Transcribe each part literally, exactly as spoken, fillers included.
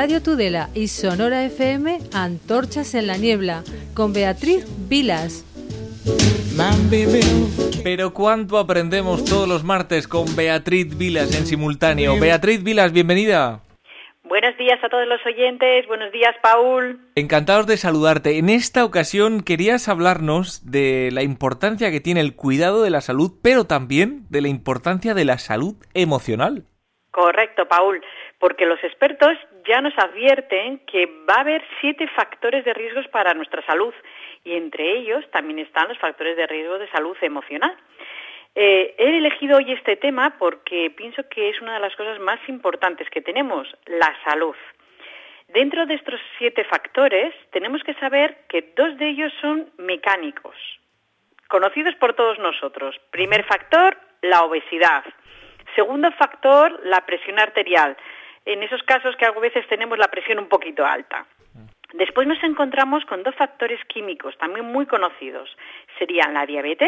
Radio Tudela y Sonora F M, Antorchas en la Niebla, con Beatriz Vilas. Pero cuánto aprendemos todos los martes con Beatriz Vilas en simultáneo. Beatriz Vilas, bienvenida. Buenos días a todos los oyentes, buenos días, Paul. Encantados de saludarte. En esta ocasión querías hablarnos de la importancia que tiene el cuidado de la salud, pero también de la importancia de la salud emocional. Correcto, Paul, porque los expertos ya nos advierten que va a haber siete factores de riesgos para nuestra salud y entre ellos también están los factores de riesgo de salud emocional. Eh, he elegido hoy este tema porque pienso que es una de las cosas más importantes que tenemos, la salud. Dentro de estos siete factores tenemos que saber que dos de ellos son mecánicos, conocidos por todos nosotros. Primer factor, la obesidad. Segundo factor, la presión arterial. En esos casos que a veces tenemos la presión un poquito alta. Después nos encontramos con dos factores químicos también muy conocidos. Serían la diabetes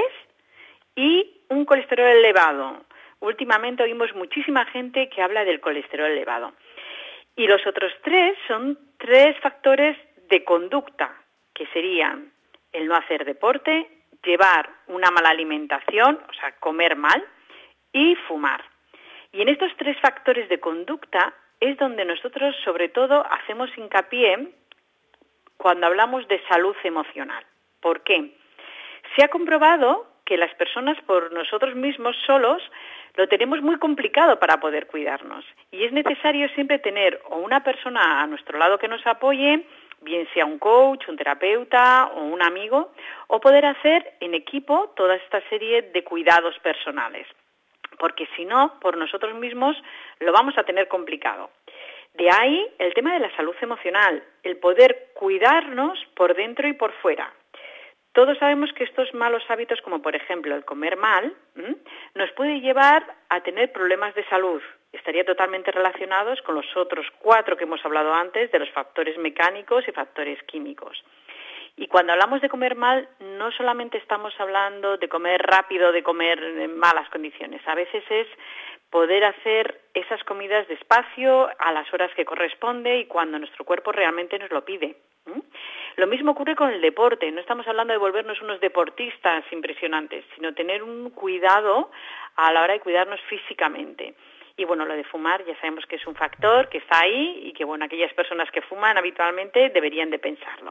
y un colesterol elevado. Últimamente oímos muchísima gente que habla del colesterol elevado. Y los otros tres son tres factores de conducta, que serían el no hacer deporte, llevar una mala alimentación, o sea, comer mal, y fumar. Y en estos tres factores de conducta es donde nosotros, sobre todo, hacemos hincapié cuando hablamos de salud emocional. ¿Por qué? Se ha comprobado que las personas por nosotros mismos solos lo tenemos muy complicado para poder cuidarnos. Y es necesario siempre tener o una persona a nuestro lado que nos apoye, bien sea un coach, un terapeuta o un amigo, o poder hacer en equipo toda esta serie de cuidados personales. Porque si no, por nosotros mismos lo vamos a tener complicado. De ahí el tema de la salud emocional, el poder cuidarnos por dentro y por fuera. Todos sabemos que estos malos hábitos, como por ejemplo el comer mal, ¿m? nos puede llevar a tener problemas de salud. Estaría totalmente relacionados con los otros cuatro que hemos hablado antes, de los factores mecánicos y factores químicos. Y cuando hablamos de comer mal, no solamente estamos hablando de comer rápido, de comer en malas condiciones. A veces es poder hacer esas comidas despacio, a las horas que corresponde y cuando nuestro cuerpo realmente nos lo pide. ¿Mm? Lo mismo ocurre con el deporte. No estamos hablando de volvernos unos deportistas impresionantes, sino tener un cuidado a la hora de cuidarnos físicamente. Y bueno, lo de fumar ya sabemos que es un factor que está ahí y que bueno, aquellas personas que fuman habitualmente deberían de pensarlo.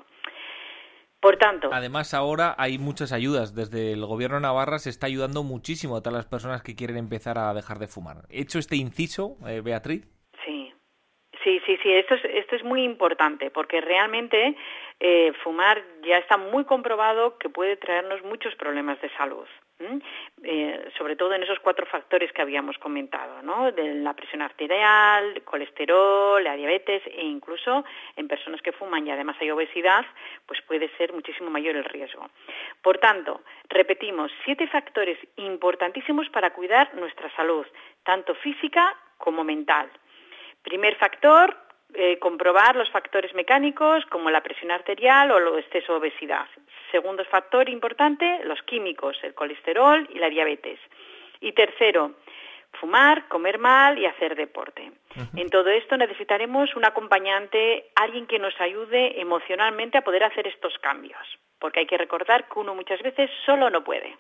Por tanto, además ahora hay muchas ayudas. Desde el gobierno de Navarra se está ayudando muchísimo a todas las personas que quieren empezar a dejar de fumar. Hecho este inciso, eh, Beatriz. Sí, sí, sí, sí. Esto es, esto es muy importante porque realmente eh, fumar ya está muy comprobado que puede traernos muchos problemas de salud. ¿Mm? Eh, sobre todo en esos cuatro factores que habíamos comentado, ¿no? De la presión arterial, colesterol, la diabetes e incluso en personas que fuman y además hay obesidad, pues puede ser muchísimo mayor el riesgo. Por tanto, repetimos, siete factores importantísimos para cuidar nuestra salud, tanto física como mental. Primer factor, Eh, comprobar los factores mecánicos como la presión arterial o el exceso de obesidad. Segundo factor importante, los químicos, el colesterol y la diabetes. Y tercero, fumar, comer mal y hacer deporte. Uh-huh. En todo esto necesitaremos un acompañante, alguien que nos ayude emocionalmente a poder hacer estos cambios, porque hay que recordar que uno muchas veces solo no puede.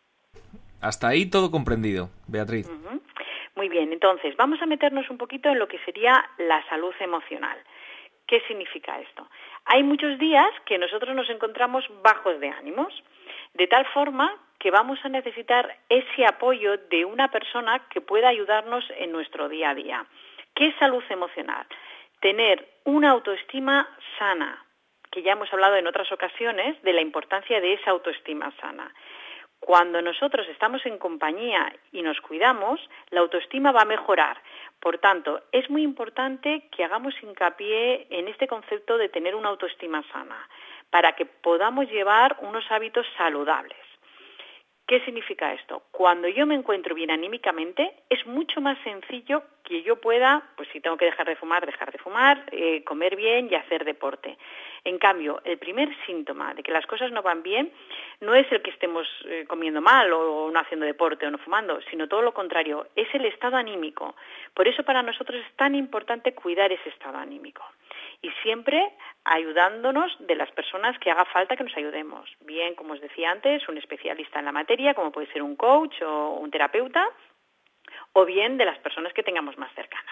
Hasta ahí todo comprendido, Beatriz. Uh-huh. Muy bien, entonces vamos a meternos un poquito en lo que sería la salud emocional. ¿Qué significa esto? Hay muchos días que nosotros nos encontramos bajos de ánimos, de tal forma que vamos a necesitar ese apoyo de una persona que pueda ayudarnos en nuestro día a día. ¿Qué es salud emocional? Tener una autoestima sana, que ya hemos hablado en otras ocasiones de la importancia de esa autoestima sana. Cuando nosotros estamos en compañía y nos cuidamos, la autoestima va a mejorar. Por tanto, es muy importante que hagamos hincapié en este concepto de tener una autoestima sana, para que podamos llevar unos hábitos saludables. ¿Qué significa esto? Cuando yo me encuentro bien anímicamente, es mucho más sencillo que yo pueda, pues si tengo que dejar de fumar, dejar de fumar, eh, comer bien y hacer deporte. En cambio, el primer síntoma de que las cosas no van bien no es el que estemos eh, comiendo mal o no haciendo deporte o no fumando, sino todo lo contrario, es el estado anímico. Por eso para nosotros es tan importante cuidar ese estado anímico. Y siempre ayudándonos de las personas que haga falta que nos ayudemos. Bien, como os decía antes, un especialista en la materia, como puede ser un coach o un terapeuta, o bien de las personas que tengamos más cercanas.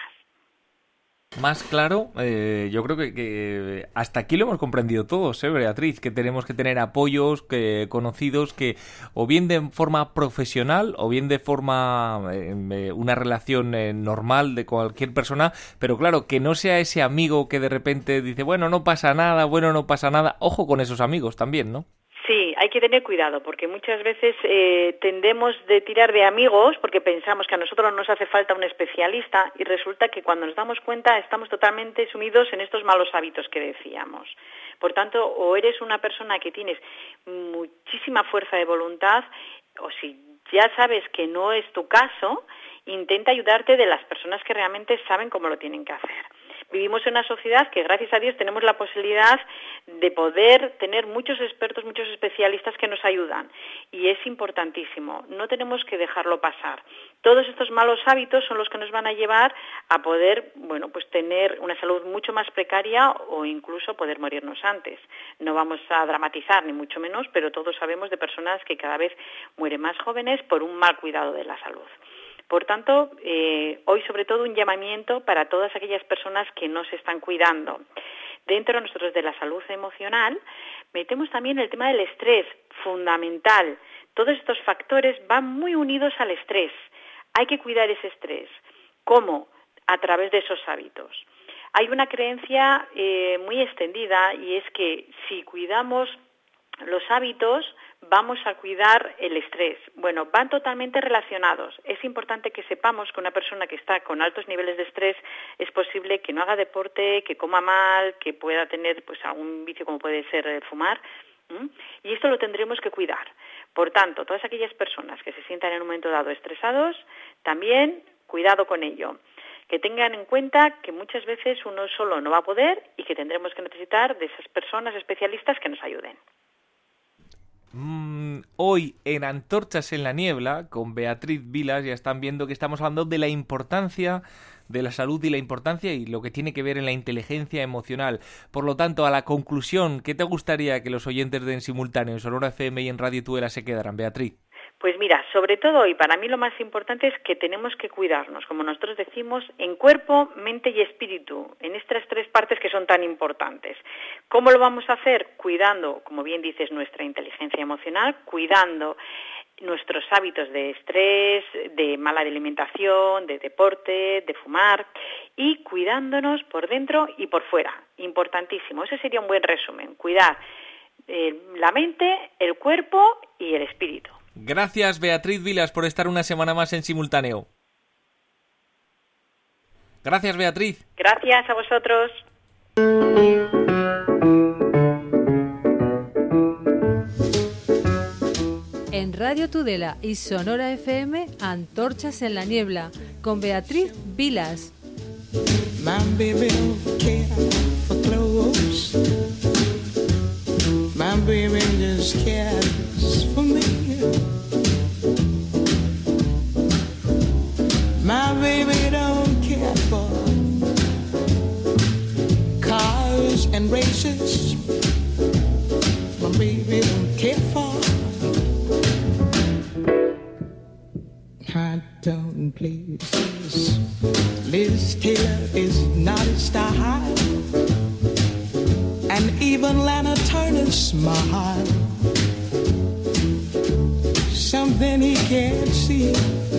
Más claro, eh, yo creo que, que hasta aquí lo hemos comprendido todos, ¿eh, Beatriz? Que tenemos que tener apoyos, que conocidos, que o bien de forma profesional o bien de forma, eh, una relación eh, normal de cualquier persona, pero claro, que no sea ese amigo que de repente dice, bueno, no pasa nada, bueno, no pasa nada. Ojo con esos amigos también, ¿no? Sí, hay que tener cuidado porque muchas veces eh, tendemos de tirar de amigos porque pensamos que a nosotros nos hace falta un especialista y resulta que cuando nos damos cuenta estamos totalmente sumidos en estos malos hábitos que decíamos. Por tanto, o eres una persona que tienes muchísima fuerza de voluntad o si ya sabes que no es tu caso, intenta ayudarte de las personas que realmente saben cómo lo tienen que hacer. Vivimos en una sociedad que, gracias a Dios, tenemos la posibilidad de poder tener muchos expertos, muchos especialistas que nos ayudan. Y es importantísimo, no tenemos que dejarlo pasar. Todos estos malos hábitos son los que nos van a llevar a poder, bueno, pues tener una salud mucho más precaria o incluso poder morirnos antes. No vamos a dramatizar, ni mucho menos, pero todos sabemos de personas que cada vez mueren más jóvenes por un mal cuidado de la salud. Por tanto, eh, hoy sobre todo un llamamiento para todas aquellas personas que no se están cuidando. Dentro de nosotros de la salud emocional, metemos también el tema del estrés, fundamental. Todos estos factores van muy unidos al estrés. Hay que cuidar ese estrés. ¿Cómo? A través de esos hábitos. Hay una creencia eh, muy extendida y es que si cuidamos los hábitos, vamos a cuidar el estrés. Bueno, van totalmente relacionados. Es importante que sepamos que una persona que está con altos niveles de estrés es posible que no haga deporte, que coma mal, que pueda tener pues algún vicio como puede ser el fumar. ¿Mm? Y esto lo tendremos que cuidar. Por tanto, todas aquellas personas que se sientan en un momento dado estresados, también cuidado con ello. Que tengan en cuenta que muchas veces uno solo no va a poder y que tendremos que necesitar de esas personas especialistas que nos ayuden. Mm, hoy en Antorchas en la Niebla, con Beatriz Vilas, ya están viendo que estamos hablando de la importancia de la salud y la importancia y lo que tiene que ver en la inteligencia emocional. Por lo tanto, a la conclusión, ¿qué te gustaría que los oyentes de En Simultáneo, en Sonora F M y en Radio Tudela se quedaran, Beatriz? Pues mira, sobre todo, y para mí lo más importante es que tenemos que cuidarnos, como nosotros decimos, en cuerpo, mente y espíritu, en estas tres partes que son tan importantes. ¿Cómo lo vamos a hacer? Cuidando, como bien dices, nuestra inteligencia emocional, cuidando nuestros hábitos de estrés, de mala alimentación, de deporte, de fumar y cuidándonos por dentro y por fuera. Importantísimo, ese sería un buen resumen, cuidar eh, la mente, el cuerpo y el espíritu. Gracias, Beatriz Vilas, por estar una semana más en Simultáneo. Gracias, Beatriz. Gracias a vosotros. En Radio Tudela y Sonora F M, Antorchas en la Niebla, con Beatriz Vilas. My baby don't care for clothes. My baby just cares for me. My baby don't care for cars and races. My baby don't care for hot dog places. Liz Taylor is not a style, and even Lana Turner's smile, something he can't see.